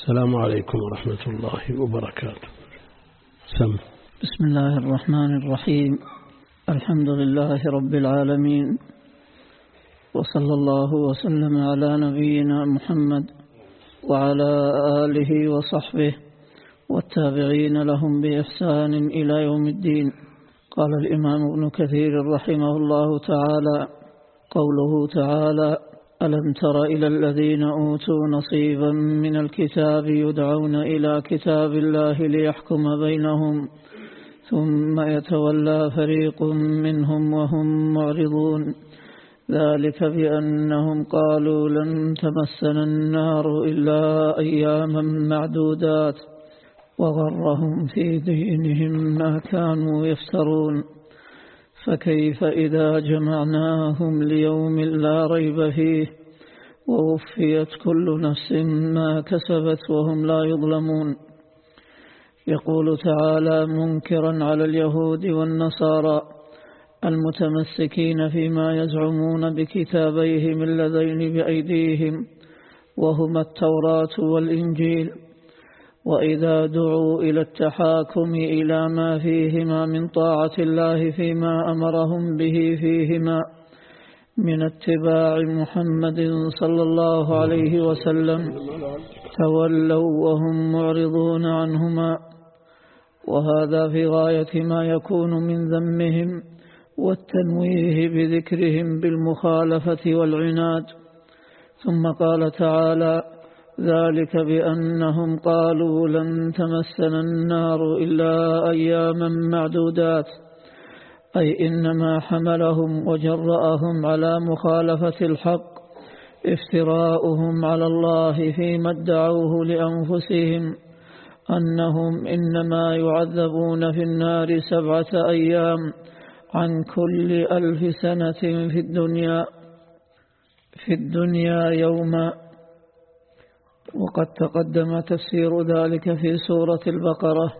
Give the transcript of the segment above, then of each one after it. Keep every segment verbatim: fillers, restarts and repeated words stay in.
السلام عليكم ورحمة الله وبركاته. سم. بسم الله الرحمن الرحيم. الحمد لله رب العالمين، وصلى الله وسلم على نبينا محمد وعلى آله وصحبه والتابعين لهم بإحسان إلى يوم الدين. قال الإمام ابن كثير رحمه الله تعالى: قوله تعالى: ألم تر إلى الذين أوتوا نصيبا من الكتاب يدعون إلى كتاب الله ليحكم بينهم ثم يتولى فريق منهم وهم معرضون، ذلك بأنهم قالوا لن تمسنا النار إلا أياما معدودات وغرهم في دينهم ما كانوا يفترون، فكيف إذا جمعناهم ليوم لا ريب فيه ووفيت كل نفس ما كسبت وهم لا يظلمون. يقول تعالى منكرا على اليهود والنصارى المتمسكين فيما يزعمون بكتابيهم اللذين بأيديهم وهما التوراة والإنجيل، وإذا دعوا إلى التحاكم إلى ما فيهما من طاعة الله فيما أمرهم به فيهما من اتباع محمد صلى الله عليه وسلم تولوا وهم معرضون عنهما، وهذا في غاية ما يكون من ذمهم والتنويه بذكرهم بالمخالفة والعناد. ثم قال تعالى: ذلك بأنهم قالوا لن تمسنا النار إلا أياما معدودات، أي إنما حملهم وجرأهم على مخالفة الحق افتراؤهم على الله فيما ادعوه لأنفسهم أنهم إنما يعذبون في النار سبعة أيام عن كل ألف سنة في الدنيا في الدنيا يوما. وقد تقدم تفسير ذلك في سورة البقرة.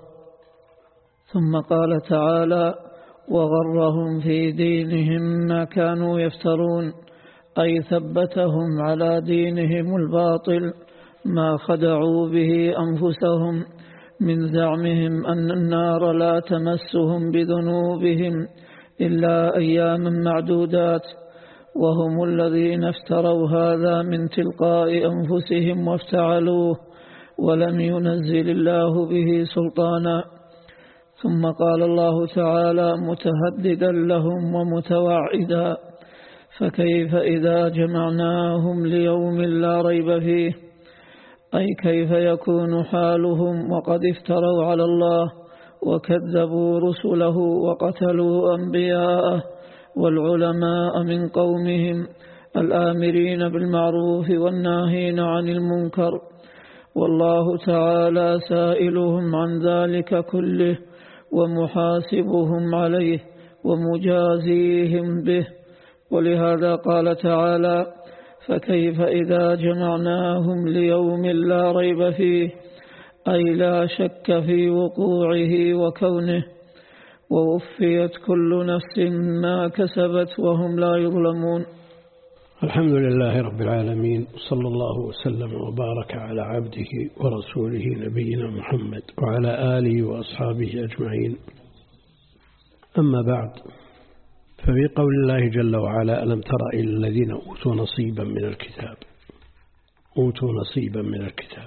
ثم قال تعالى: وغرهم في دينهم ما كانوا يفترون، أي ثبتهم على دينهم الباطل ما خدعوا به أنفسهم من زعمهم أن النار لا تمسهم بذنوبهم إلا أياما معدودات، وهم الذين افتروا هذا من تلقاء أنفسهم وافتعلوه ولم ينزل الله به سلطانا. ثم قال الله تعالى متهددا لهم ومتوعدا: فكيف إذا جمعناهم ليوم لا ريب فيه، أي كيف يكون حالهم وقد افتروا على الله وكذبوا رسله وقتلوا أنبياءه والعلماء من قومهم الآمرين بالمعروف والناهين عن المنكر، والله تعالى سائلهم عن ذلك كله ومحاسبهم عليه ومجازيهم به. ولهذا قال تعالى: فكيف إذا جمعناهم ليوم لا ريب فيه، أي لا شك في وقوعه وكونه، ووفيت كل نفس ما كسبت وهم لا يظلمون. الحمد لله رب العالمين، صلى الله وسلم وبارك على عبده ورسوله نبينا محمد وعلى آله وأصحابه أجمعين. أما بعد، ففي قول الله جل وعلا: ألم تر إلى الذين أوتوا نصيبا من الكتاب. أوتوا نصيبا من الكتاب،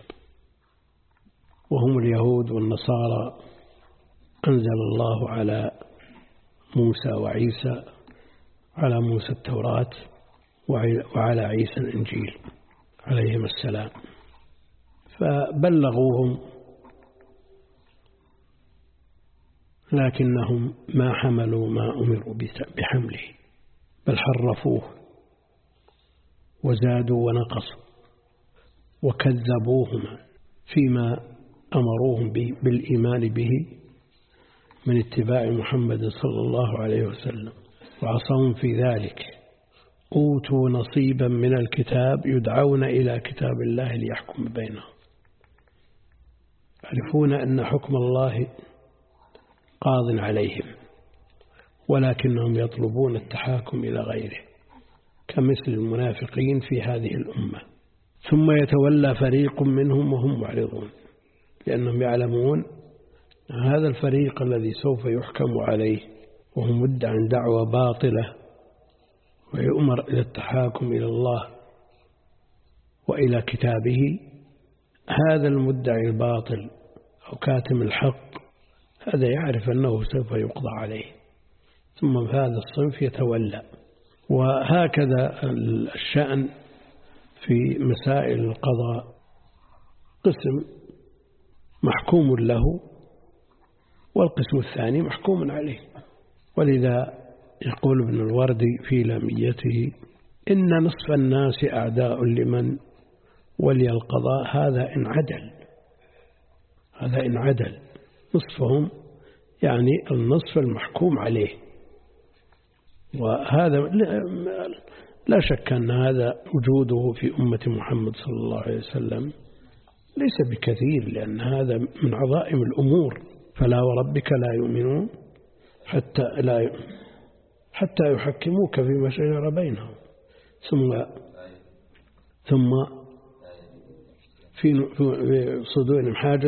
وهم اليهود والنصارى. أنزل الله على موسى وعيسى، على موسى التوراة وعلى عيسى الإنجيل عليهم السلام، فبلغوهم، لكنهم ما حملوا ما أمروا بحمله، بل حرفوه وزادوا ونقصوا وكذبوهما فيما أمروهم بالإيمان به من اتباع محمد صلى الله عليه وسلم، وعصوا في ذلك. أوتوا نصيبا من الكتاب يدعون إلى كتاب الله ليحكم بينهم، يعرفون أن حكم الله قاض عليهم، ولكنهم يطلبون التحاكم إلى غيره، كمثل المنافقين في هذه الأمة. ثم يتولى فريق منهم وهم معرضون، لأنهم يعلمون هذا الفريق الذي سوف يحكم عليه وهو مدعى دعوة باطلة ويؤمر إلى التحاكم إلى الله وإلى كتابه، هذا المدعي الباطل أو كاتم الحق هذا يعرف أنه سوف يقضى عليه، ثم هذا الصنف يتولى. وهكذا الشأن في مسائل القضاء، قسم محكوم له والقسم الثاني محكوم عليه. ولذا يقول ابن الوردي في لاميته: إن نصف الناس أعداء لمن ولي القضاء، هذا إن عدل، هذا إن عدل، نصفهم يعني النصف المحكوم عليه. وهذا لا شك أن هذا وجوده في أمة محمد صلى الله عليه وسلم ليس بكثير، لأن هذا من عظائم الأمور. فلا وربك لا يؤمنون حتى لا حتى يحكموك فيما شجر بينهم ثم ثم في صدورهم حاجة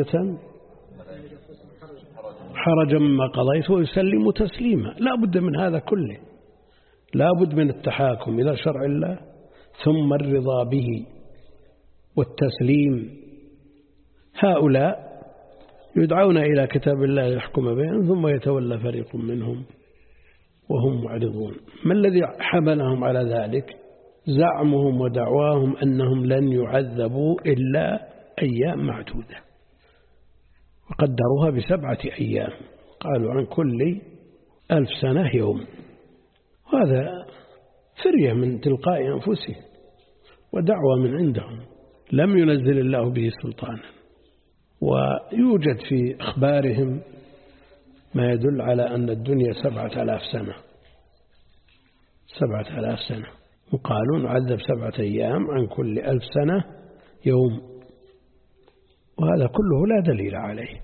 حرجا مما قضيت ويسلموا تسليما. لا بد من هذا كله، لا بد من التحاكم إلى شرع الله ثم الرضا به والتسليم. هؤلاء يدعون إلى كتاب الله يحكم بينهم ثم يتولى فريق منهم وهم معرضون. ما الذي حملهم على ذلك؟ زعمهم ودعواهم أنهم لن يعذبوا إلا أيام معدودة، وقدروها بسبعة أيام، قالوا عن كل ألف سنة يوم. وهذا فرية من تلقاء أنفسهم ودعوة من عندهم لم ينزل الله به سلطانا. ويوجد في أخبارهم ما يدل على أن الدنيا سبعة آلاف سنة، سبعة آلاف سنة، وقالوا نعذب سبعة أيام عن كل ألف سنة يوم، وهذا كله لا دليل عليه.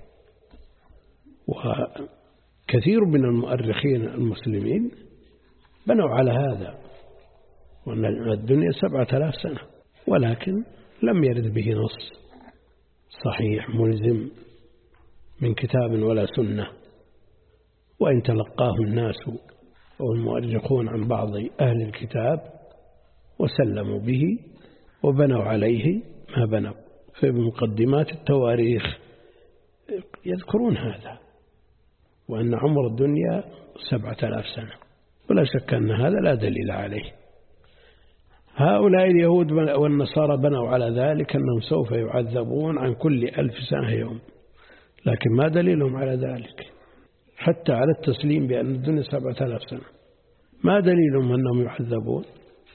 وكثير من المؤرخين المسلمين بنوا على هذا، وأن الدنيا سبعة آلاف سنة، ولكن لم يرد به نص صحيح ملزم من كتاب ولا سنة. وإن تلقاه الناس أو المؤرخون عن بعض أهل الكتاب وسلموا به وبنوا عليه ما بنوا، في مقدمات التواريخ يذكرون هذا، وأن عمر الدنيا سبعة آلاف سنة، ولا شك أن هذا لا دليل عليه. هؤلاء اليهود والنصارى بنوا على ذلك أنهم سوف يعذبون عن كل ألف سنة يوم، لكن ما دليلهم على ذلك؟ حتى على التسليم بأن الدنيا سبعة آلاف سنة ما دليلهم أنهم يعذبون؟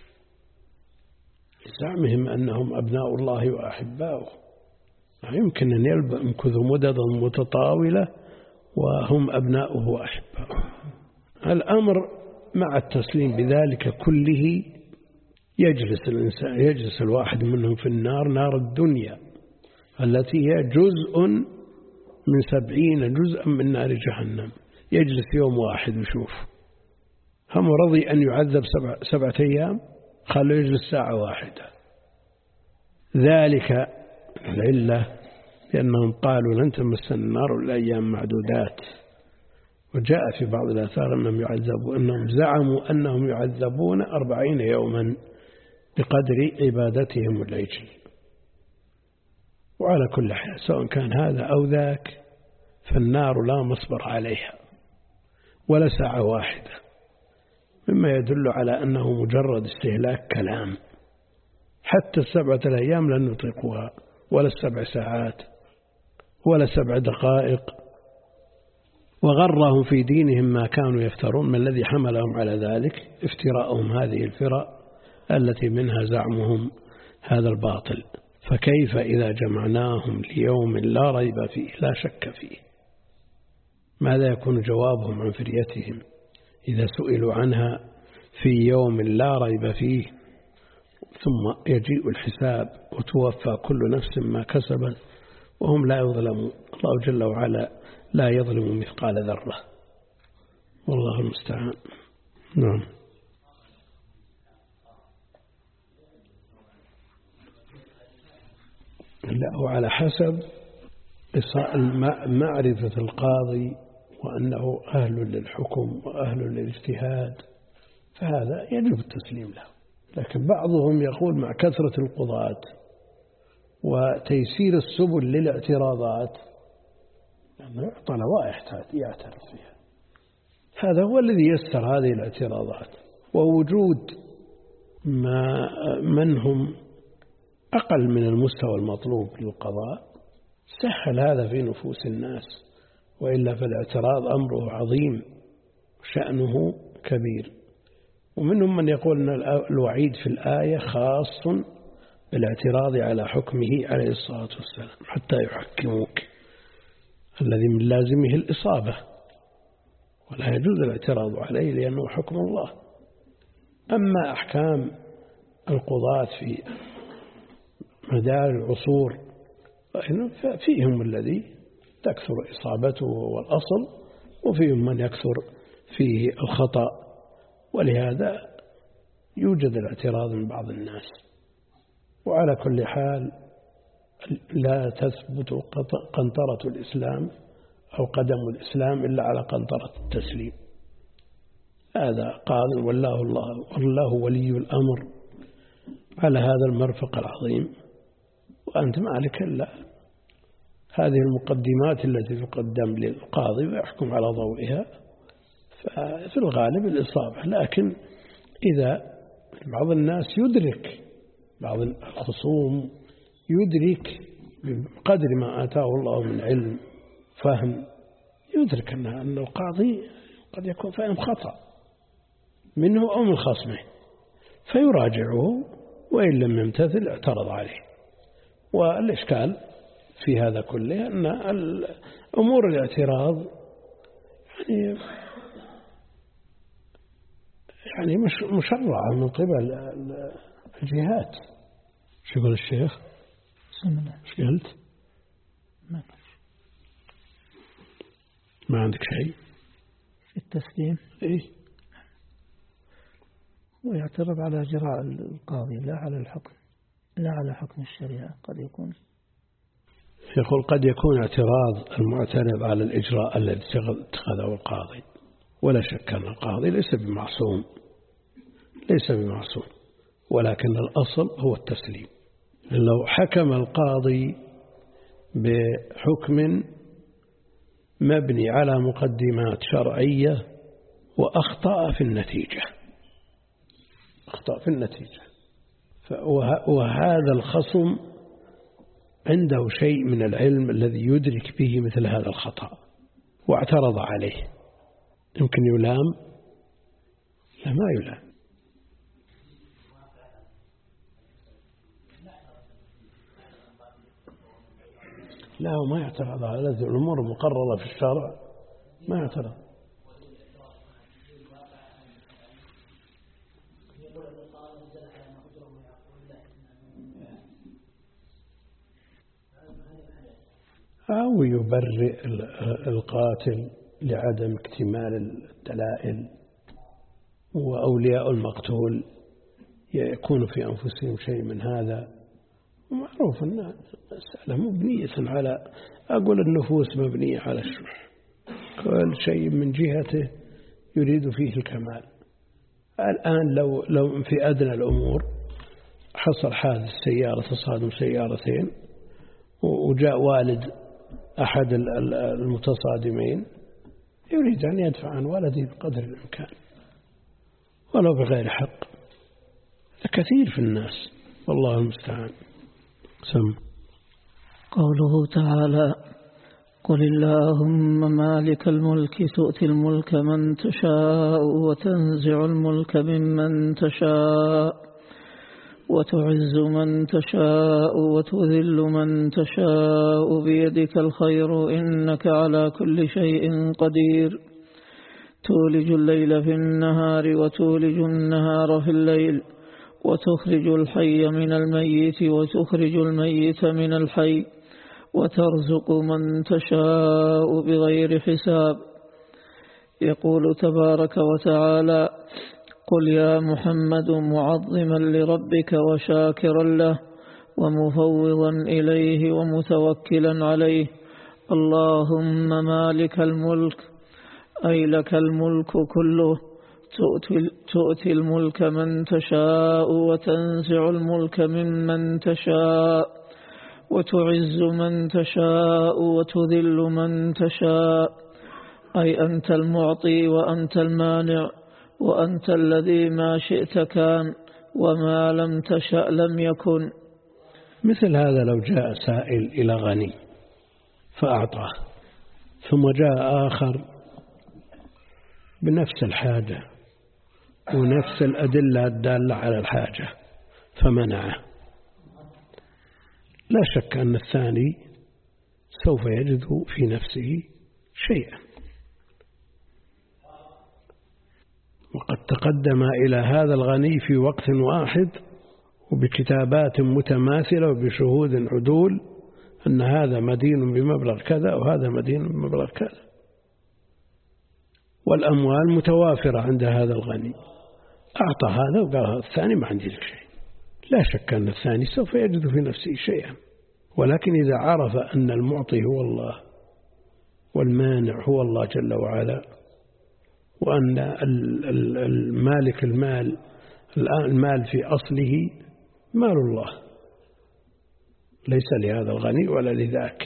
زعمهم أنهم أبناء الله وأحباؤه. لا يمكن أن يمكثوا مددا متطاولة وهم أبناؤه وأحباؤه. الأمر مع التسليم بذلك كله يجلس الإنسان يجلس الواحد منهم في النار، نار الدنيا التي هي جزء من سبعين جزءا من نار جهنم، يجلس يوم واحد ويشوف. هم رضي أن يعذب سبع سبعة أيام، خلوا يجلس ساعة واحدة. ذلك العلة لأنهم قالوا لن تمس النار إلا أيام معدودات. وجاء في بعض الآثار أنهم يعذبوا أنهم زعموا أنهم يعذبون أربعين يوما بقدر عبادتهم العجل. وعلى كل حال سواء كان هذا أو ذاك فالنار لا مصبر عليها ولا ساعة واحدة، مما يدل على أنه مجرد استهلاك كلام. حتى السبعة الأيام لن يطيقوها، ولا السبع ساعات ولا سبع دقائق. وغرهم في دينهم ما كانوا يفترون. ما الذي حملهم على ذلك؟ افتراءهم هذه الفرق التي منها زعمهم هذا الباطل. فكيف إذا جمعناهم ليوم لا ريب فيه لا شك فيه؟ ماذا يكون جوابهم عن فريتهم إذا سئلوا عنها في يوم لا ريب فيه، ثم يجيء الحساب وتوفى كل نفس ما كسبت وهم لا يظلمون؟ الله جل وعلا لا يظلم مثقال ذرة، والله المستعان. نعم. لا، وعلى حسب معرفة القاضي وأنه أهل للحكم وأهل للاجتهاد، فهذا يجب التسليم له. لكن بعضهم يقول مع كثرة القضاة وتيسير السبل للاعتراضات لأنه يعطى لوائح يعترف فيها، هذا هو الذي يسر هذه الاعتراضات. ووجود ما من هم أقل من المستوى المطلوب للقضاء سهل هذا في نفوس الناس، وإلا فالاعتراض أمره عظيم شأنه كبير. ومنهم من يقول أن الوعيد في الآية خاص بالاعتراض على حكمه عليه الصلاة والسلام حتى يحكموك، الذي من لازمه الإصابة ولا يجوز الاعتراض عليه لأنه حكم الله. أما أحكام القضاة في مدار العصور ففيهم الذي تكثر إصابته والأصل، وفيهم من يكثر فيه الخطأ، ولهذا يوجد الاعتراض من بعض الناس. وعلى كل حال لا تثبت قنطرة الإسلام أو قدم الإسلام إلا على قنطرة التسليم. هذا قال والله الله والله ولي الأمر على هذا المرفق العظيم، وأنت مالك إلا هذه المقدمات التي تقدم للقاضي ويحكم على ضوئها، ففي الغالب الإصابة. لكن إذا بعض الناس يدرك، بعض الخصوم يدرك بقدر ما آتاه الله من علم فهم، يدرك أن القاضي قد يكون فاهم خطأ منه أو من خصمه فيراجعه، وإن لم يمتثل اعترض عليه. والإشكال في هذا كله أن أمور الاعتراض يعني يعني مش مشرعة من قبل الجهات. شو يقول الشيخ؟ ايش قلت؟ ما ما عندك شيء في التسليم؟ إيه؟ ويعترض على إجراء القاضي لا على الحكم، لا على حكم الشريعة. قد يكون يقول قد يكون اعتراض المعترض على الإجراء الذي اتخذه القاضي، ولا شك أن القاضي ليس بمعصوم ليس بمعصوم ولكن الأصل هو التسليم. لو حكم القاضي بحكم مبني على مقدمات شرعية وأخطأ في النتيجة أخطأ في النتيجة وهذا الخصم عنده شيء من العلم الذي يدرك به مثل هذا الخطأ واعترض عليه، يمكن يلام؟ لا، ما يلام. لا، وما يعترض على هذه الأمور المقررة في الشرع، ما يعترض. أو يبرئ القاتل لعدم اكتمال الدلائل، وأولياء المقتول يكون في أنفسهم شيء من هذا. ومعروف أن المسألة مبنية على، أقول النفوس مبنية على الشح، كل شيء من جهته يريد فيه الكمال. الآن لو لو في أدنى الأمور حصل حادث سيارة تصادم سيارتين وجاء والد أحد المتصادمين يريد أن يدفع عن ولده بقدر الإمكان ولو بغير حق، كثير في الناس والله المستعان. سم قوله تعالى قل اللهم مالك الملك تؤتي الملك من تشاء وتنزع الملك ممن تشاء وتعز من تشاء وتذل من تشاء بيدك الخير إنك على كل شيء قدير تولج الليل في النهار وتولج النهار في الليل وتخرج الحي من الميت وتخرج الميت من الحي وترزق من تشاء بغير حساب. يقول تبارك وتعالى قل يا محمد معظما لربك وشاكرا له ومفوضا إليه ومتوكلا عليه. اللهم مالك الملك، أي لك الملك كله، تؤتي, تؤتي الملك من تشاء وتنزع الملك ممن تشاء، وتعز من تشاء وتذل من تشاء، أي أنت المعطي وأنت المانع، وأنت الذي ما شئت كان وما لم تشأ لم يكن. مثل هذا لو جاء سائل إلى غني فأعطاه، ثم جاء آخر بنفس الحاجة ونفس الأدلة الدالة على الحاجة فمنعه، لا شك أن الثاني سوف يجد في نفسه شيئا. وقد تقدم إلى هذا الغني في وقت واحد وبكتابات متماثلة وبشهود عدول أن هذا مدين بمبلغ كذا وهذا مدين بمبلغ كذا، والأموال متوافرة عند هذا الغني. أعطى هذا وقال الثاني ما عندي لك شيء، لا شك أن الثاني سوف يجد في نفسه شيئا، ولكن إذا عرف أن المعطي هو الله والمانع هو الله جل وعلا، وأن المالك المال المال في أصله مال الله ليس لهذا الغني ولا لذاك،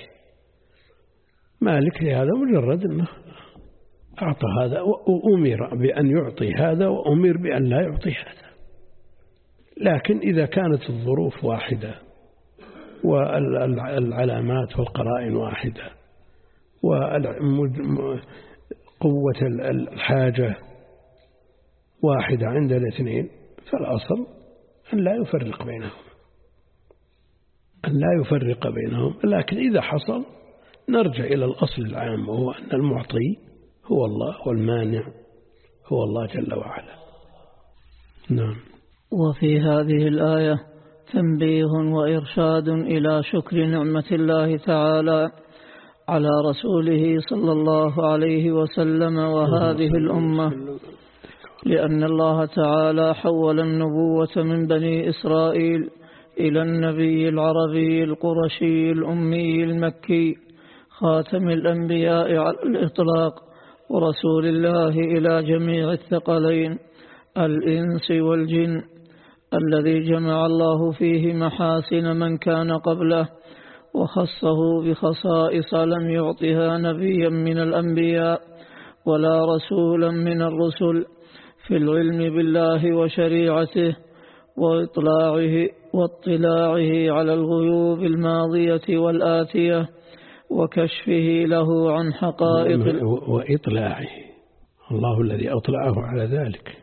مالك لهذا مجرد أنه أعطى هذا وأمر بأن يعطي هذا وأمر بأن لا يعطي هذا. لكن إذا كانت الظروف واحدة والعلامات والقرائن واحدة وقوة الحاجة واحدة عند الاثنين، فالأصل أن لا يفرق بينهم أن لا يفرق بينهم لكن إذا حصل نرجع إلى الأصل العام، وهو أن المعطي هو الله والمانع هو الله جل وعلا. نعم. وفي هذه الآية تنبيه وإرشاد إلى شكر نعمة الله تعالى على رسوله صلى الله عليه وسلم وهذه الأمة، لأن الله تعالى حول النبوة من بني إسرائيل إلى النبي العربي القرشي الأمي المكي خاتم الأنبياء على الإطلاق، ورسول الله إلى جميع الثقلين الإنس والجن، الذي جمع الله فيه محاسن من كان قبله وخصه بخصائص لم يعطها نبيا من الأنبياء ولا رسولا من الرسل في العلم بالله وشريعته وإطلاعه واطلاعه على الغيوب الماضية والآتية وكشفه له عن حقائق وإطلاعه، الله الذي أطلعه على ذلك،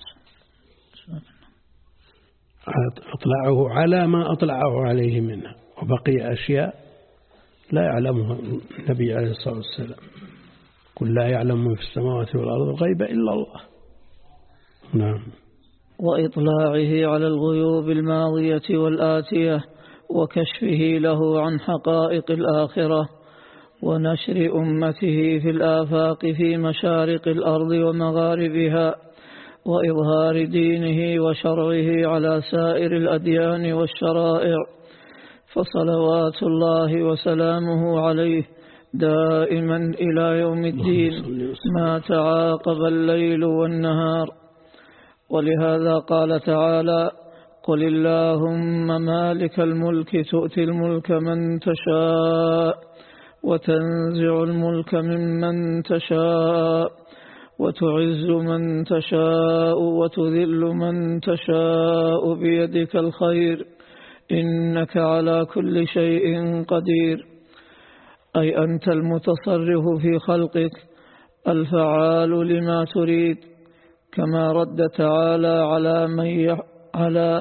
أطلعه على ما أطلعه عليه منه، وبقي أشياء لا يعلمها النبي عليه الصلاة والسلام، قل لا يعلم في السماوات والأرض الغيب إلا الله. نعم. وإطلاعه على الغيوب الماضية والآتية وكشفه له عن حقائق الآخرة ونشر أمته في الآفاق في مشارق الأرض ومغاربها وإظهار دينه وشرعه على سائر الأديان والشرائع، فصلوات الله وسلامه عليه دائما إلى يوم الدين ما تعاقب الليل والنهار. ولهذا قال تعالى: قل اللهم مالك الملك تؤتي الملك من تشاء وتنزع الملك ممن تشاء وتعز من تشاء وتذل من تشاء بيدك الخير إنك على كل شيء قدير، أي أنت المتصرف في خلقك الفعال لما تريد، كما رد تعالى على من على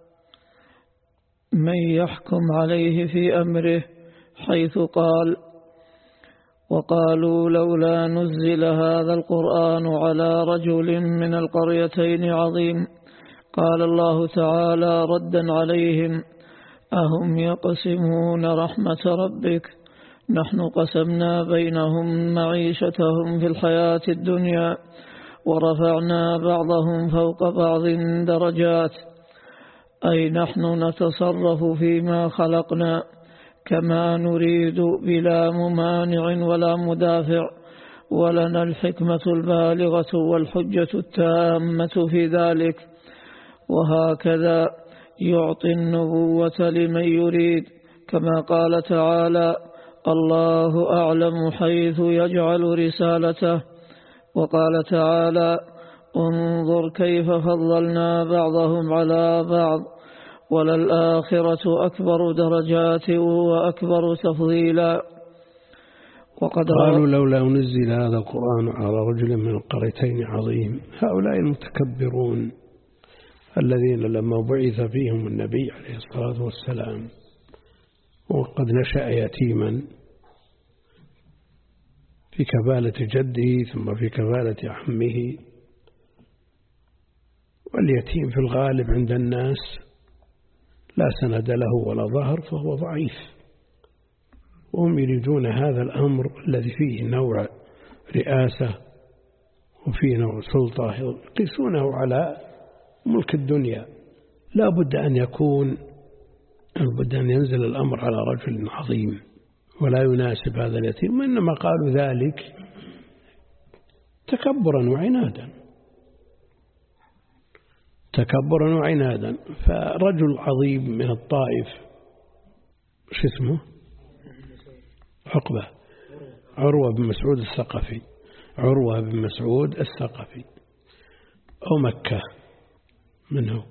من يحكم عليه في أمره حيث قال: وقالوا لولا نزل هذا القرآن على رجل من القريتين عظيم. قال الله تعالى ردا عليهم: أهم يقسمون رحمة ربك نحن قسمنا بينهم معيشتهم في الحياة الدنيا ورفعنا بعضهم فوق بعض درجات. أي نحن نتصرف فيما خلقنا كما نريد بلا ممانع ولا مدافع، ولنا الحكمة البالغة والحجة التامة في ذلك. وهكذا يعطي النبوة لمن يريد، كما قال تعالى: الله أعلم حيث يجعل رسالته. وقال تعالى: انظر كيف فضلنا بعضهم على بعض وللآخرة أكبر درجات وأكبر تفضيلا. وقد قالوا لولا نزل هذا القرآن على رجل من القريتين عظيم. هؤلاء المتكبرون الذين لما بعث فيهم النبي عليه الصلاة والسلام وقد نشأ يتيما في كفالة جده ثم في كفالة عمه، واليتيم في الغالب عند الناس لا سند له ولا ظهر فهو ضعيف، وهم يريدون هذا الأمر الذي فيه نوع رئاسة وفيه نوع سلطة يقيسونه على ملك الدنيا. لا بد أن يكون بد أن ينزل الأمر على رجل عظيم ولا يناسب هذا اليتيم، إنما قالوا ذلك تكبرا وعنادا تكبرا وعنادا. فرجل عظيم من الطائف شو اسمه عقبة عروة بن مسعود الثقفي عروة بن مسعود الثقفي أو مكة منه.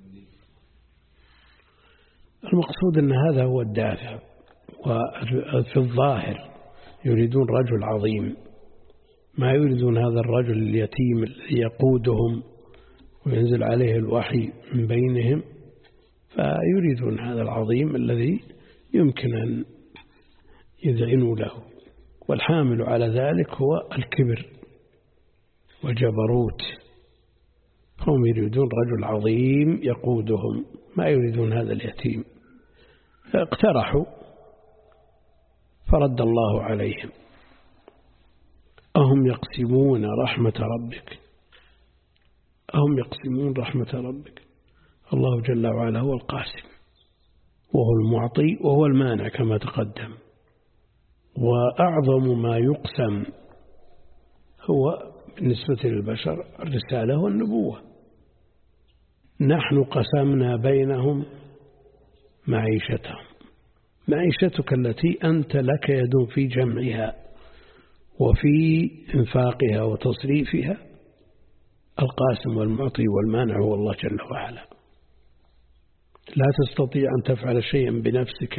المقصود أن هذا هو الدافع، وفي الظاهر يريدون رجل عظيم، ما يريدون هذا الرجل اليتيم الذي يقودهم وينزل عليه الوحي من بينهم، فيريدون هذا العظيم الذي يمكن أن يذعنوا له. والحامل على ذلك هو الكبر وجبروت، هم يريدون رجل عظيم يقودهم، ما يريدون هذا اليتيم. فاقترحوا فرد الله عليهم: أهم يقسمون رحمة ربك أهم يقسمون رحمة ربك. الله جل وعلا هو القاسم وهو المعطي وهو المانع كما تقدم. وأعظم ما يقسم هو بالنسبة للبشر الرسالة والنبوة. نحن قسمنا بينهم معيشتهم، معيشتك التي أنت لك يد في جمعها وفي إنفاقها وتصريفها. القاسم والمعطي والمانع هو الله جل وعلا. لا تستطيع أن تفعل شيئا بنفسك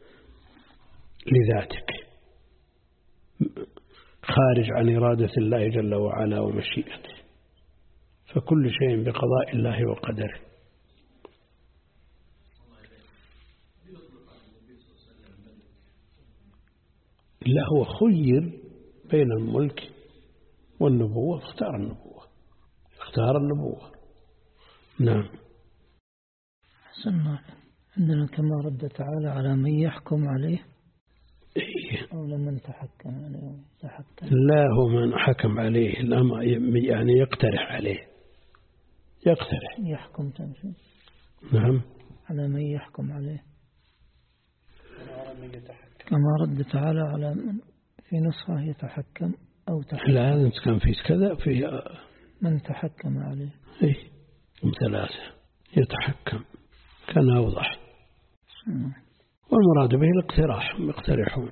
لذاتك خارج عن إرادة الله جل وعلا ومشيئته، فكل شيء بقضاء الله وقدره. لا، هو خير بين الملك والنبوة فاختار النبوة اختار النبوة نعم. حسنا. عندنا كما رد تعالى على من يحكم عليه أو لمن تحكم عليه تحكم. لا، هو من حكم عليه، لا يعني يقترح عليه يقترح يحكم تنفيذ. نعم. على من يحكم عليه كما رد تعالى على من في نسخة يتحكم أو تحكم. لا، هذا كان في كذا في من تحكم عليه. إيه ثلاثة يتحكم كان أوضح. والمراد به الاقتراح، يقترحون،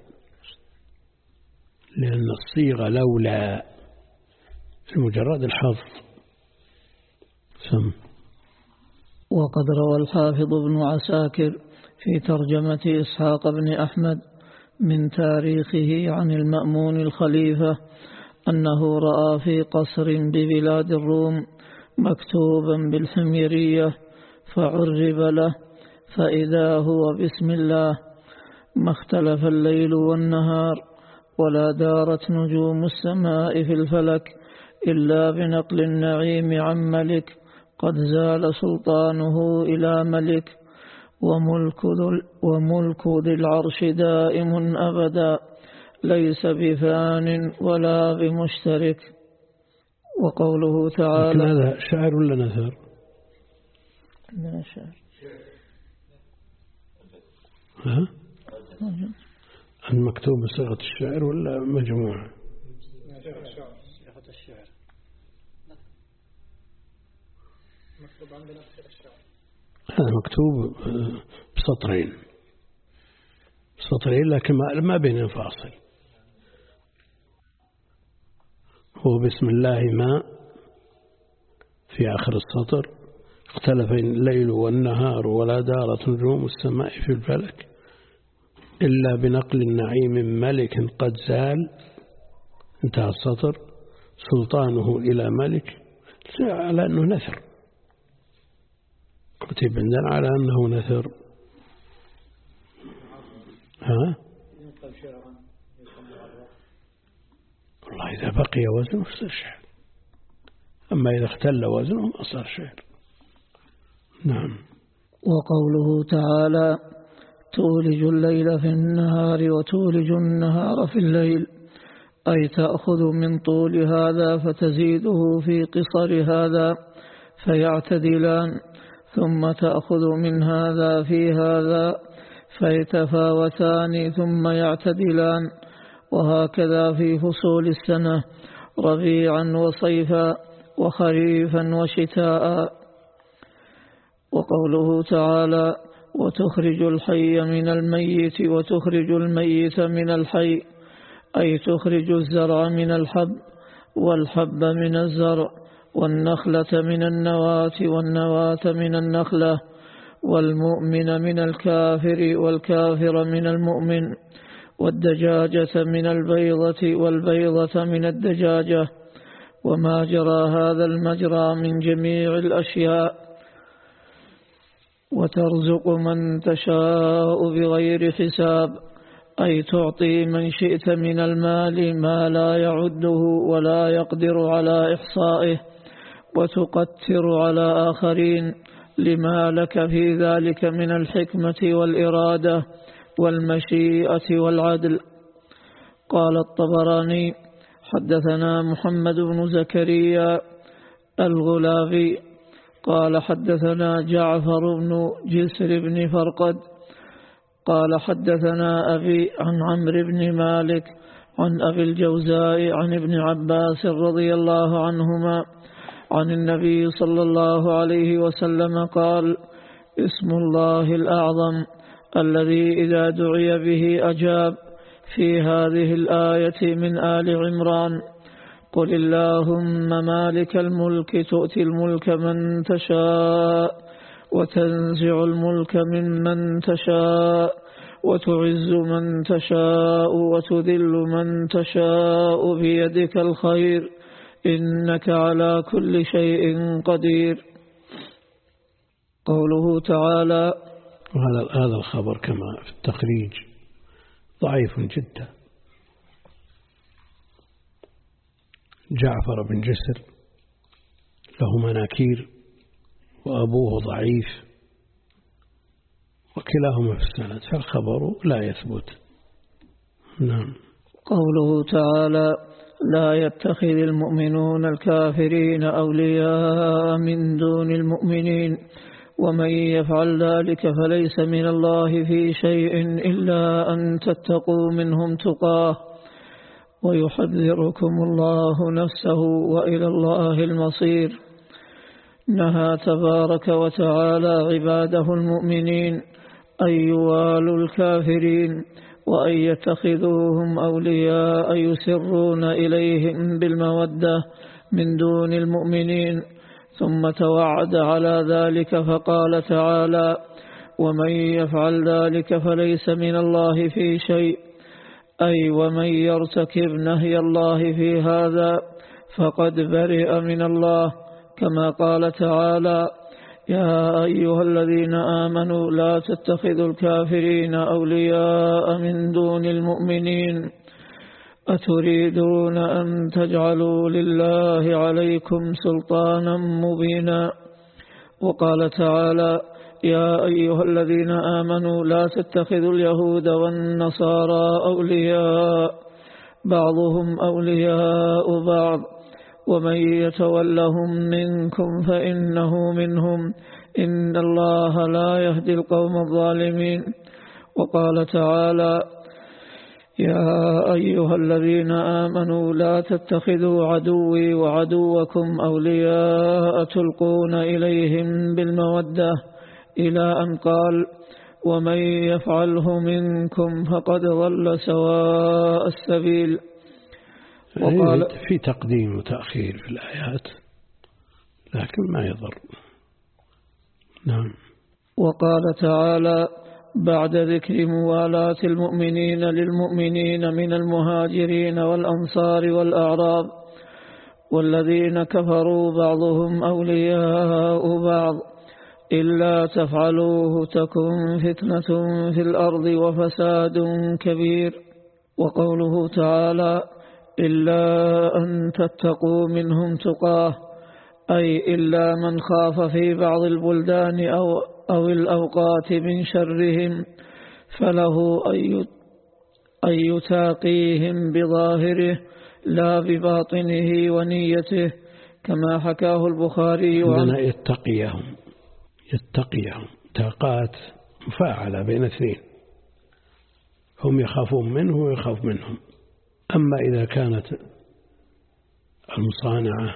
لأن الصيغة لولا في مجرد الحظ. سم. وقد روى الحافظ ابن عساكر في ترجمة إسحاق بن أحمد من تاريخه عن المأمون الخليفة أنه رأى في قصر ببلاد الروم مكتوبا بالحميرية فعرب له، فإذا هو بسم الله: ما اختلف الليل والنهار ولا دارت نجوم السماء في الفلك إلا بنقل النعيم عن ملك قد زال سلطانه إلى ملك، وملك ذو, وملك ذي العرش دائم أبدا ليس بفان ولا بمشترك. وقوله تعالى. هذا شعر ولا نثر؟ عندنا شعر. ها؟ المكتوب بصيغة الشعر ولا مجموعة؟ صيغة الشعر مكتوب عندنا بصيغة الشعر. هذا مكتوب بسطرين سطرين لكن ما بين فاصل. هو بسم الله ما في آخر السطر اختلف الليل والنهار ولا دارت نجوم السماء في الفلك إلا بنقل النعيم ملك قد زال، انتهى السطر، سلطانه إلى ملك، على أنه نثر، كتب عندنا على أنه نثر. ها؟ والله إذا بقي وزنه صار شعر، أما إذا اختل وزنه ما صار شعر. نعم. وقوله تعالى تولج الليل في النهار وتولج النهار في الليل، أي تأخذ من طول هذا فتزيده في قصر هذا فيعتدلان، ثم تأخذ من هذا في هذا فيتفاوتان ثم يعتدلان، وهكذا في فصول السنة ربيعا وصيفا وخريفا وشتاء. وقوله تعالى وتخرج الحي من الميت وتخرج الميت من الحي، أي تخرج الزرع من الحب والحب من الزرع والنخلة من النواة والنواة من النخلة، والمؤمن من الكافر والكافر من المؤمن، والدجاجة من البيضة والبيضة من الدجاجة، وما جرى هذا المجرى من جميع الأشياء. وترزق من تشاء بغير حساب، أي تعطي من شئت من المال ما لا يعده ولا يقدر على إحصائه، وتقتر على آخرين لما لك في ذلك من الحكمة والإرادة والمشيئة والعدل. قال الطبراني حدثنا محمد بن زكريا الغلابي قال حدثنا جعفر بن جسر بن فرقد قال حدثنا أبي عن عمرو بن مالك عن أبي الجوزاء عن ابن عباس رضي الله عنهما عن النبي صلى الله عليه وسلم قال اسم الله الأعظم الذي إذا دعي به أجاب في هذه الآية من آل عمران قل اللهم مالك الملك تؤتي الملك من تشاء وتنزع الملك ممن تشاء وتعز من تشاء وتذل من تشاء بيدك الخير إنك على كل شيء قدير. قوله تعالى وهذا هذا الخبر كما في التخريج ضعيف جدا. جعفر بن جسر له مناكير وأبوه ضعيف وكلاهما في السند، فالخبر لا يثبت. نعم. قوله تعالى لا يتخذ المؤمنون الكافرين أولياء من دون المؤمنين ومن يفعل ذلك فليس من الله في شيء إلا أن تتقوا منهم تقاه ويحذركم الله نفسه وإلى الله المصير. نهى تبارك وتعالى عباده المؤمنين أن يوالوا الكافرين وأن يتخذوهم أولياء يسرون إليهم بالمودة من دون المؤمنين، ثم توعد على ذلك فقال تعالى ومن يفعل ذلك فليس من الله في شيء، أي ومن يرتكب نهي الله في هذا فقد برئ من الله، كما قال تعالى يا أيها الذين آمنوا لا تتخذوا الكافرين أولياء من دون المؤمنين أتريدون أن تجعلوا لله عليكم سلطانا مبينا. وقال تعالى يا أيها الذين آمنوا لا تتخذوا اليهود والنصارى أولياء بعضهم أولياء بعض ومن يتولهم منكم فإنه منهم إن الله لا يهدي القوم الظالمين. وقال تعالى: يا أيها الذين آمنوا لا تتخذوا عدوي وعدوكم أولياء تلقون إليهم بالمودة، إلى أن قال: ومن يفعله منكم فقد ضل سواء السبيل. وقال في تقديم وتأخير في الآيات لكن ما يضر. نعم. وقال تعالى بعد ذكر موالاة المؤمنين للمؤمنين من المهاجرين والأنصار والأعراب: والذين كفروا بعضهم أولياء بعض إلا تفعلوه تكن فتنة في الأرض وفساد كبير. وقوله تعالى: إلا أن تتقوا منهم تقاه، أي إلا من خاف في بعض البلدان أو, أو الأوقات من شرهم فله أن يتاقيهم بظاهره لا بباطنه ونيته، كما حكاه البخاري عندنا يتقيهم يتقيهم تاقات مفاعلة بين اثنين، هم يخافون منه ويخاف منهم. أما إذا كانت المصانعة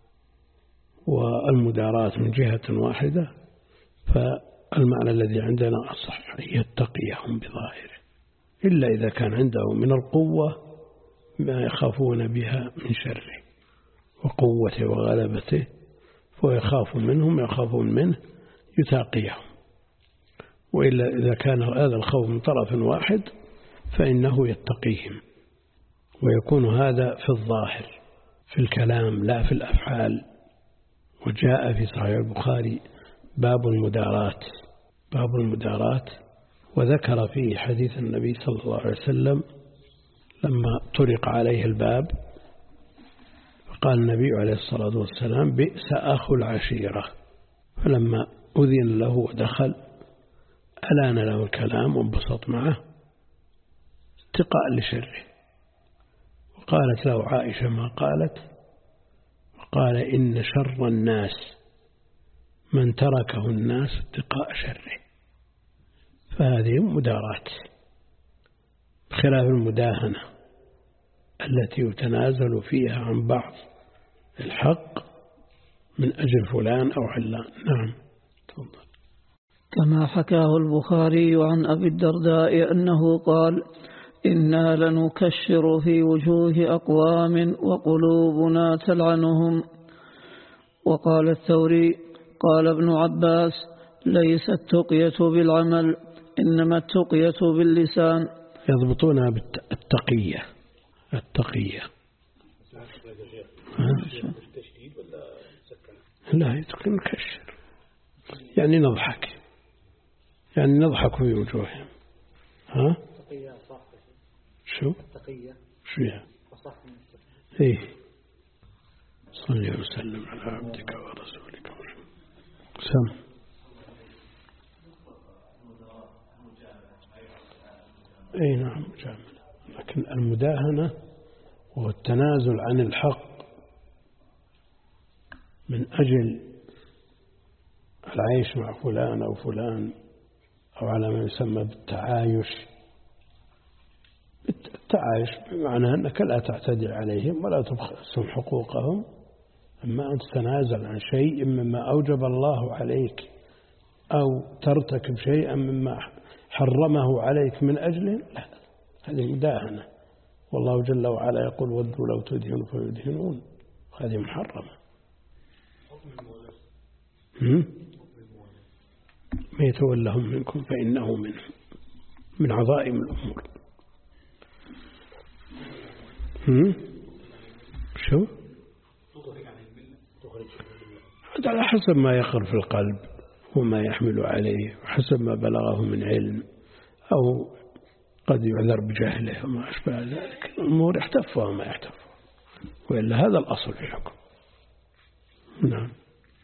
والمداراة من جهة واحدة فالمعنى الذي عندنا أصح: يتقيهم بظاهره، إلا إذا كان عنده من القوة ما يخافون بها من شره وقوته وغلبته، فيخاف منهم يخافون منه يتاقيهم. وإلا إذا كان هذا الخوف من طرف واحد فإنه يتقيهم، ويكون هذا في الظاهر في الكلام لا في الأفعال. وجاء في صحيح البخاري باب المداراة باب المداراة وذكر فيه حديث النبي صلى الله عليه وسلم لما طرق عليه الباب فقال النبي عليه الصلاة والسلام: بئس أخو العشيرة. فلما أذن له ودخل ألان له الكلام وانبسط معه اتقاء لشره. وقالت له عائشة ما قالت، وقال: إن شر الناس من تركه الناس اتقاء شره. فهذه مداراة بخلاف المداهنة التي يتنازل فيها عن بعض الحق من أجل فلان أو علان. نعم. تفضل. كما حكاه البخاري عن أبي الدرداء أنه قال: إنا لنكشر في وجوه أقوام وقلوبنا تلعنهم. وقال الثوري: قال ابن عباس: ليس التقية بالعمل إنما التقية باللسان. يضبطونها بالتقية التقية لا يتقن نكشر يعني نضحك يعني نضحك في وجوههم. ها شو التقية شو يعني ايه صلي وسلم على عبدك ورسولك محمد. سم اي نعم مجاملة، لكن المداهنة وهو التنازل عن الحق من أجل العيش مع فلان أو فلان أو على ما يسمى بالتعايش. التعايش بمعنى أنك لا تعتدي عليهم ولا تبخسهم حقوقهم، أما أن تتنازل عن شيء مما أوجب الله عليك أو ترتكب شيئا مما حرمه عليك من أجله، لا، هذه مداهنة. والله جل وعلا يقول: ودوا لو تدهنوا فيدهنون. هذه محرمة. ما يتولهم منكم فإنه منهم، من عظائم الأمور. هم؟ شو؟ هذا على حسب ما يخر في القلب وما يحمل عليه وحسب ما بلغه من علم، أو قد يعذر بجهله وما أشبه ذلك. الأمور يحتفها وما يحتفها، وإلا هذا الأصل في الحكم. نعم.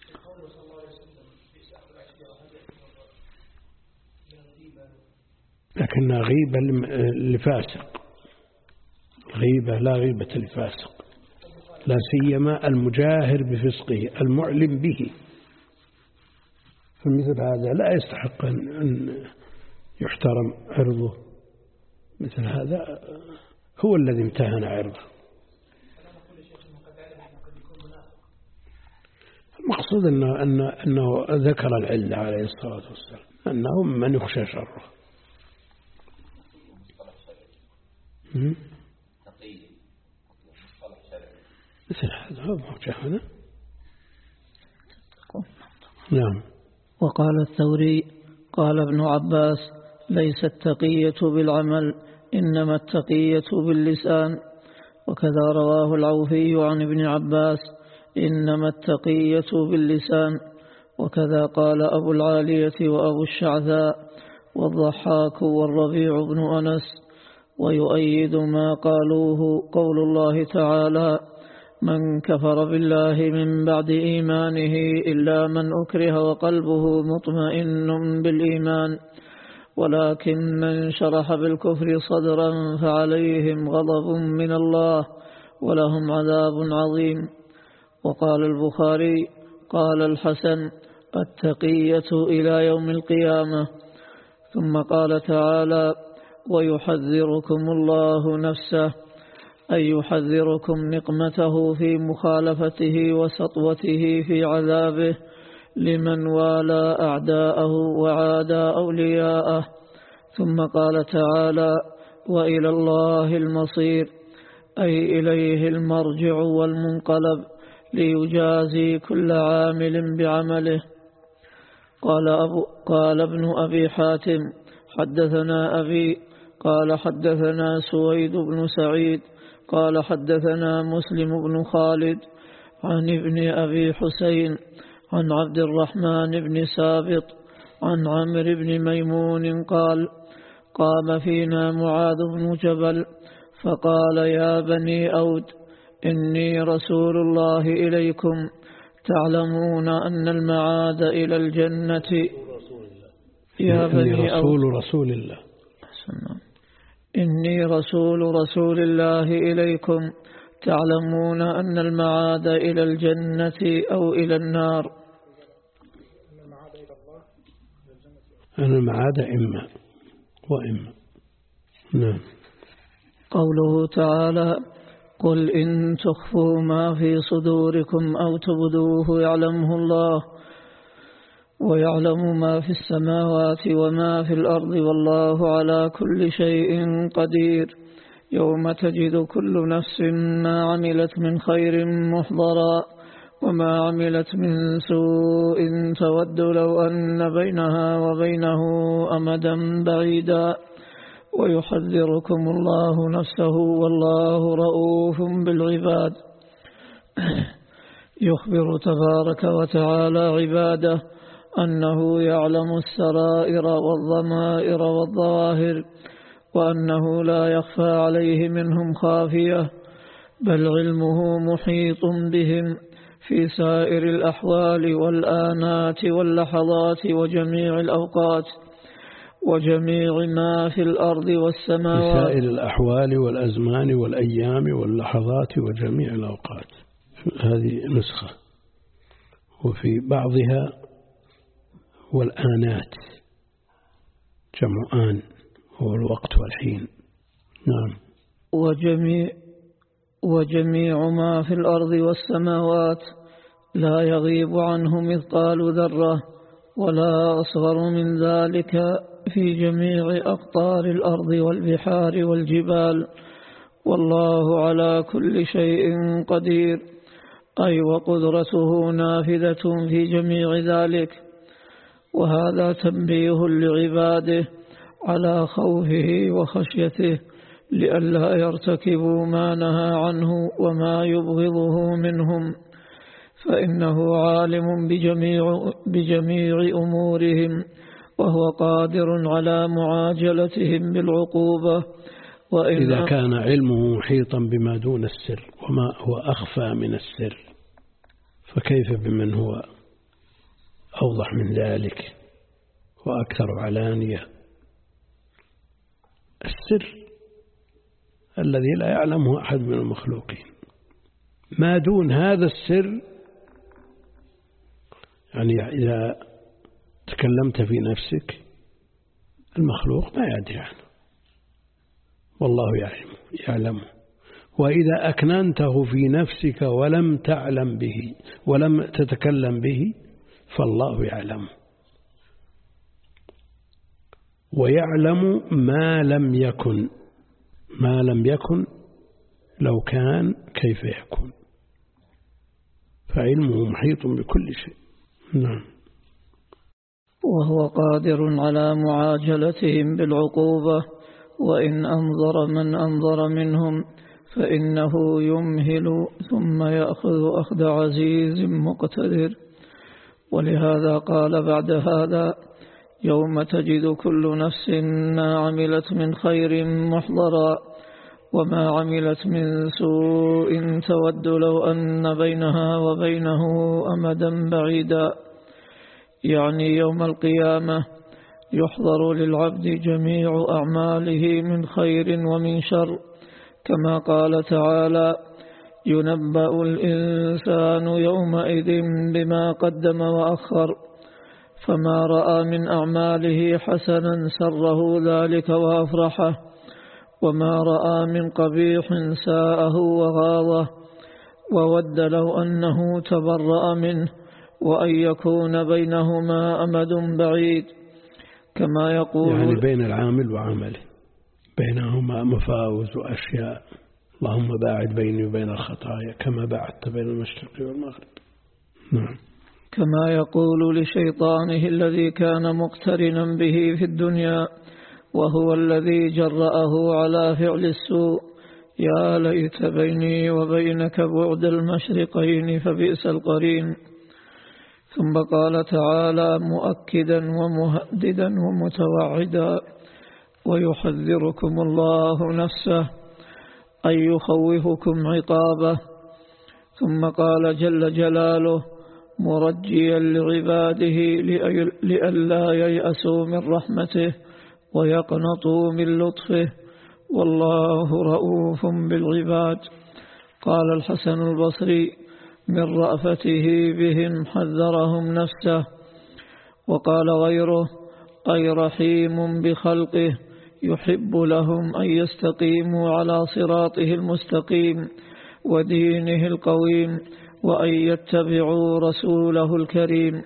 لكنها غيبة لفاسق، غيبة لا غيبة لفاسق، لا سيما المجاهر بفسقه المعلم به. فمثل هذا لا يستحق أن يحترم عرضه، مثل هذا هو الذي امتهن عرضه. المقصود أنه, أنه, أنه ذكر العلة عليه الصلاة والسلام أنه من يخشى شره. مثل هذا هو مجهنة. نعم. وقال الثوري قال ابن عباس ليس التقية بالعمل إنما التقية باللسان. وكذا رواه العوفي عن ابن عباس إنما التقية باللسان. وكذا قال أبو العالية وأبو الشعثاء والضحاك والربيع بن أنس. ويؤيد ما قالوه قول الله تعالى من كفر بالله من بعد إيمانه إلا من أكره وقلبه مطمئن بالإيمان ولكن من شرح بالكفر صدرا فعليهم غضب من الله ولهم عذاب عظيم. وقال البخاري قال الحسن التقية إلى يوم القيامة. ثم قال تعالى ويحذركم الله نفسه أي يحذركم نقمته في مخالفته وسطوته في عذابه لمن والى أعداءه وعادى أولياءه. ثم قال تعالى وإلى الله المصير أي إليه المرجع والمنقلب ليجازي كل عامل بعمله. قال, أبو قال ابن أبي حاتم حدثنا أبي قال حدثنا سويد بن سعيد قال حدثنا مسلم بن خالد عن ابن أبي حسين عن عبد الرحمن بن سابط عن عمرو بن ميمون قال قام فينا معاذ بن جبل فقال يا بني أود إني رسول الله إليكم تعلمون أن المعاد إلى الجنة. يا بني رسول رسول الله إني رسول رسول الله إليكم تعلمون أن المعاد إلى الجنة أو إلى النار. أن المعاد إما وإما. نعم. قوله تعالى قل إن تخفوا ما في صدوركم أو تبدوه يعلمه الله ويعلم ما في السماوات وما في الأرض والله على كل شيء قدير. يوم تجد كل نفس ما عملت من خير محضرا وما عملت من سوء تود لو أن بينها وبينه أمدا بعيدا ويحذركم الله نفسه والله رؤوف بالعباد. يخبر تبارك وتعالى عباده أنه يعلم السرائر والضمائر والظواهر وأنه لا يخفى عليه منهم خافية بل علمه محيط بهم في سائر الأحوال والآنات واللحظات وجميع الأوقات وجميع ما في الأرض والسماوات. في سائر الأحوال والأزمان والأيام واللحظات وجميع الأوقات. هذه نسخة. وفي بعضها والآنات جمع آن هو الوقت والحين. نعم. وجميع, وجميع ما في الأرض والسماوات لا يغيب عنه مثقال ذرة ولا أصغر من ذلك في جميع أقطار الأرض والبحار والجبال والله على كل شيء قدير أي وقدرته نافذة في جميع ذلك. وهذا تنبيه لعباده على خوفه وخشيته لئلا يرتكبوا ما نهى عنه وما يبغضه منهم فإنه عالم بجميع, بجميع أمورهم وهو قادر على معاجلتهم بالعقوبة. وإن إذا كان علمه محيطا بما دون السر وما هو أخفى من السر فكيف بمن هو أوضح من ذلك وأكثر علانية. السر الذي لا يعلمه أحد من المخلوقين ما دون هذا السر، يعني إذا تكلمت في نفسك المخلوق ما يدري عنه، والله يعلم يعلمه. وإذا أكننته في نفسك ولم تعلم به ولم تتكلم به فالله يعلمه، ويعلم ما لم يكن، ما لم يكن لو كان كيف يكون، فعلمه محيط بكل شيء. نعم. وهو قادر على معاجلتهم بالعقوبة، وإن أنظر من أنظر منهم فإنه يمهل ثم يأخذ أخذ عزيز مقتدر. ولهذا قال بعد هذا: يوم تجد كل نفس ما عملت من خير محضرا وما عملت من سوء تود لو أن بينها وبينه أمدا بعيدا، يعني يوم القيامة يحضر للعبد جميع أعماله من خير ومن شر، كما قال تعالى: ينبأ الإنسان يومئذ بما قدم وأخر، فما رأى من أعماله حسنا سره ذلك وأفرحه، وما رأى من قبيح ساءه وغاضه، وود لو أنه تبرأ منه وأن يكون بينهما أمد بعيد، كما يقول يعني بين العامل وعمله بينهما مفاوز وأشياء. اللهم باعد بيني وبين الخطايا كما باعدت بين المشرق والمغرب. نعم. كما يقول لشيطانه الذي كان مقترنا به في الدنيا وهو الذي جرأه على فعل السوء: يا ليت بيني وبينك بعد المشرقين فبئس القرين. ثم قال تعالى مؤكدا ومهددا ومتوعدا: ويحذركم الله نفسه، أي يخوفكم عقابه. ثم قال جل جلاله مرجيا لعباده لئلا ييأسوا من رحمته ويقنطوا من لطفه، والله رؤوف بالعباد. قال الحسن البصري من رأفته بهم حذرهم نفسه. وقال غيره: أي رحيم بخلقه يحب لهم أن يستقيموا على صراطه المستقيم ودينه القويم، وأن يتبعوا رسوله الكريم.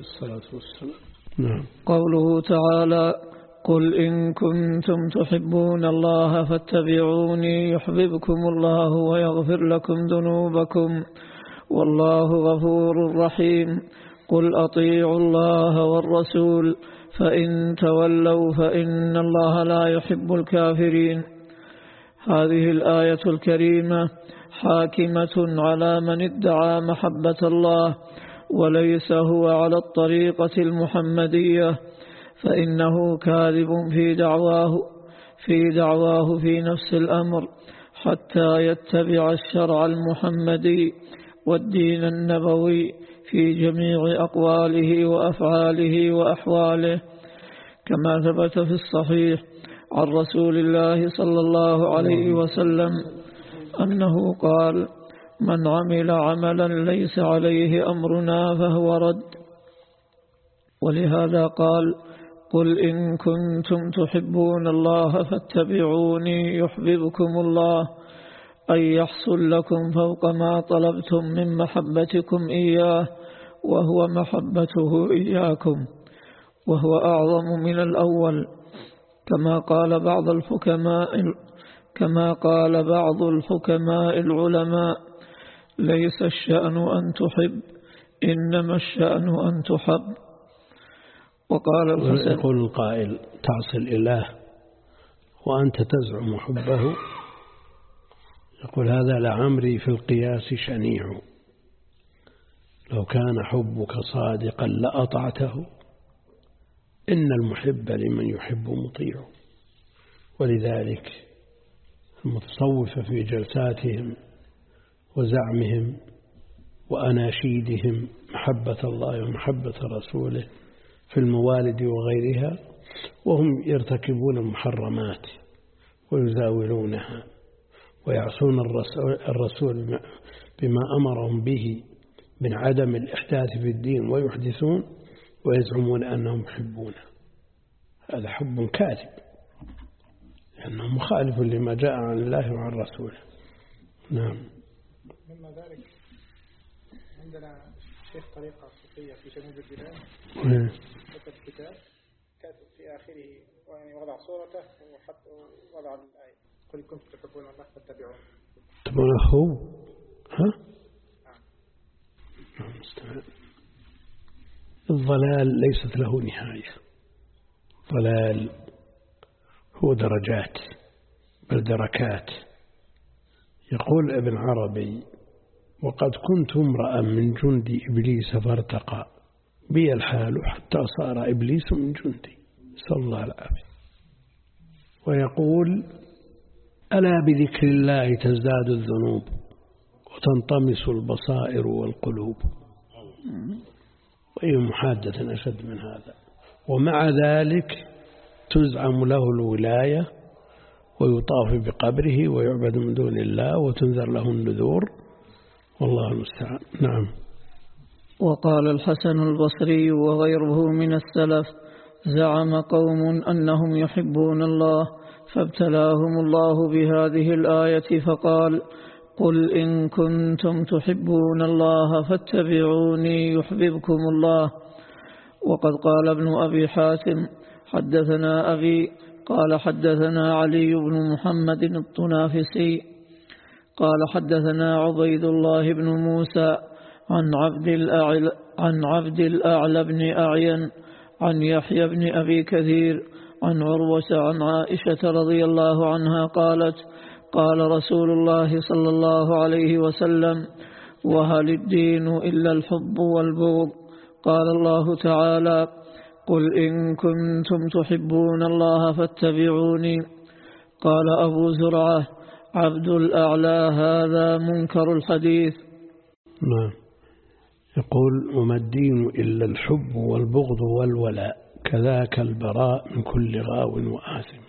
قوله تعالى: قل إن كنتم تحبون الله فاتبعوني يحببكم الله ويغفر لكم ذنوبكم والله غفور رحيم. قل أطيعوا الله والرسول فإن تولوا فإن الله لا يحب الكافرين. هذه الآية الكريمة حاكمة على من ادعى محبة الله وليس هو على الطريقة المحمدية، فإنه كاذب في دعواه في دعواه في نفس الأمر حتى يتبع الشرع المحمدي والدين النبوي في جميع أقواله وأفعاله وأحواله، كما ثبت في الصحيح عن رسول الله صلى الله عليه وسلم أنه قال: من عمل عملا ليس عليه أمرنا فهو رد. ولهذا قال: قل إن كنتم تحبون الله فاتبعوني يحببكم الله، أي يحصل لكم فوق ما طلبتم من محبتكم إياه، وهو محبته إياكم، وهو أعظم من الأول، كما قال بعض الحكماء كما قال بعض الحكماء العلماء: ليس الشأن أن تحب، إنما الشأن أن تحب. وقال الحسن: يقول القائل: تعصي الإله وأنت تزعم حبه، يقول: هذا لعمري في القياس شنيع، لو كان حبك صادقا لأطعته، إن المحب لمن يحب مطيع. ولذلك المتصوفة في جلساتهم وزعمهم وأناشيدهم محبة الله ومحبة رسوله في الموالد وغيرها، وهم يرتكبون المحرمات ويزاولونها ويعصون الرسول بما أمرهم به من عدم الإحداث في الدين ويحدثون ويزعمون أنهم يحبونه. هذا حب كاذب لأنه مخالف لما جاء عن الله وعن رسوله. نعم. مما ذلك عندنا شيخ طريقة صوفية في جنوب البلاد كتب كتاب كاتب في آخره ويعني وضع صورته وحتى وضع الآية قل كنتم تحبون الله فاتبعون. تبونه هو ها؟ نعم. مستمع. الضلال ليست له نهاية. ضلال هو درجات بل دركات. يقول ابن عربي وقد كنت امرأ من جند إبليس فارتقى بي الحال حتى صار إبليس من جندي، نسأل الله العافية. ويقول ألا بذكر الله تزداد الذنوب وتنطمس البصائر والقلوب. وأي محادثة أشد من هذا. ومع ذلك تزعم له الولاية ويطاف بقبره ويعبد من دون الله وتنذر له النذور والله المستعان. نعم. وقال الحسن البصري وغيره من السلف زعم قوم أنهم يحبون الله فابتلاهم الله بهذه الآية فقال قل إن كنتم تحبون الله فاتبعوني يحببكم الله. وقد قال ابن أبي حاتم حدثنا أبي قال حدثنا علي بن محمد الطنافسي قال حدثنا عبيد الله بن موسى عن عبد الأعلى, عن عبد الأعلى بن أعين عن يحيى بن أبي كثير عن عروة عن عائشة رضي الله عنها قالت قال رسول الله صلى الله عليه وسلم وهل الدين إلا الحب والبغض؟ قال الله تعالى قل إن كنتم تحبون الله فاتبعوني. قال أبو زرعة عبد الأعلى هذا منكر الحديث. نعم. يقول وما الدين إلا الحب والبغض والولاء كذاك البراء من كل غاو وآثم.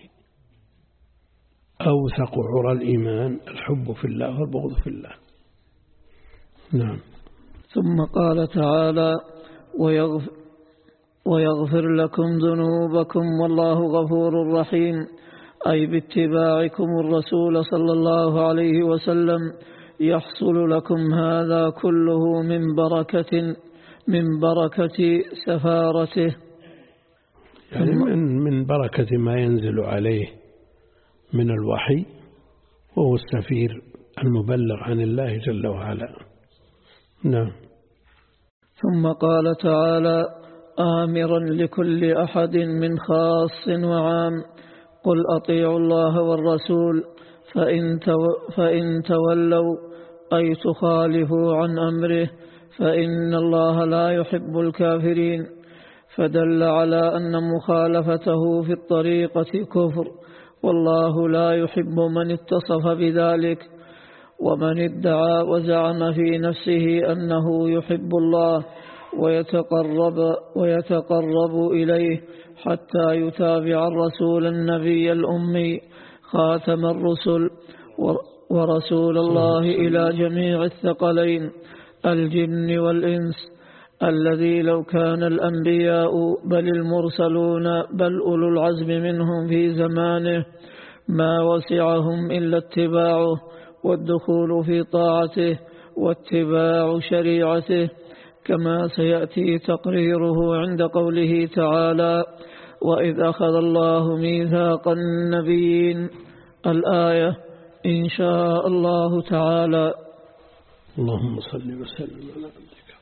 أوثق عرى الإيمان الحب في الله والبغض في الله. نعم. ثم قال تعالى ويغفر, ويغفر لكم ذنوبكم والله غفور رحيم، أي باتباعكم الرسول صلى الله عليه وسلم يحصل لكم هذا كله من بركة من بركة سفارته، يعني من من بركة ما ينزل عليه من الوحي، وهو السفير المبلغ عن الله جل وعلا. نعم. ثم قال تعالى آمرا لكل أحد من خاص وعام قل أطيعوا الله والرسول فإن, تو فإن تولوا أي تخالفوا عن أمره فإن الله لا يحب الكافرين، فدل على أن مخالفته في الطريقة كفر، والله لا يحب من اتصف بذلك. ومن ادعى وزعم في نفسه أنه يحب الله ويتقرب, ويتقرب إليه حتى يتابع الرسول النبي الأمي خاتم الرسل ورسول الله إلى جميع الثقلين الجن والإنس، الذي لو كان الأنبياء بل المرسلون بل أولو العزم منهم في زمانه ما وسعهم إلا اتباعه والدخول في طاعته واتباع شريعته، كما سيأتي تقريره عند قوله تعالى وإذ أخذ الله ميثاق النبيين الآية إن شاء الله تعالى. اللهم صل وسلم على عبدك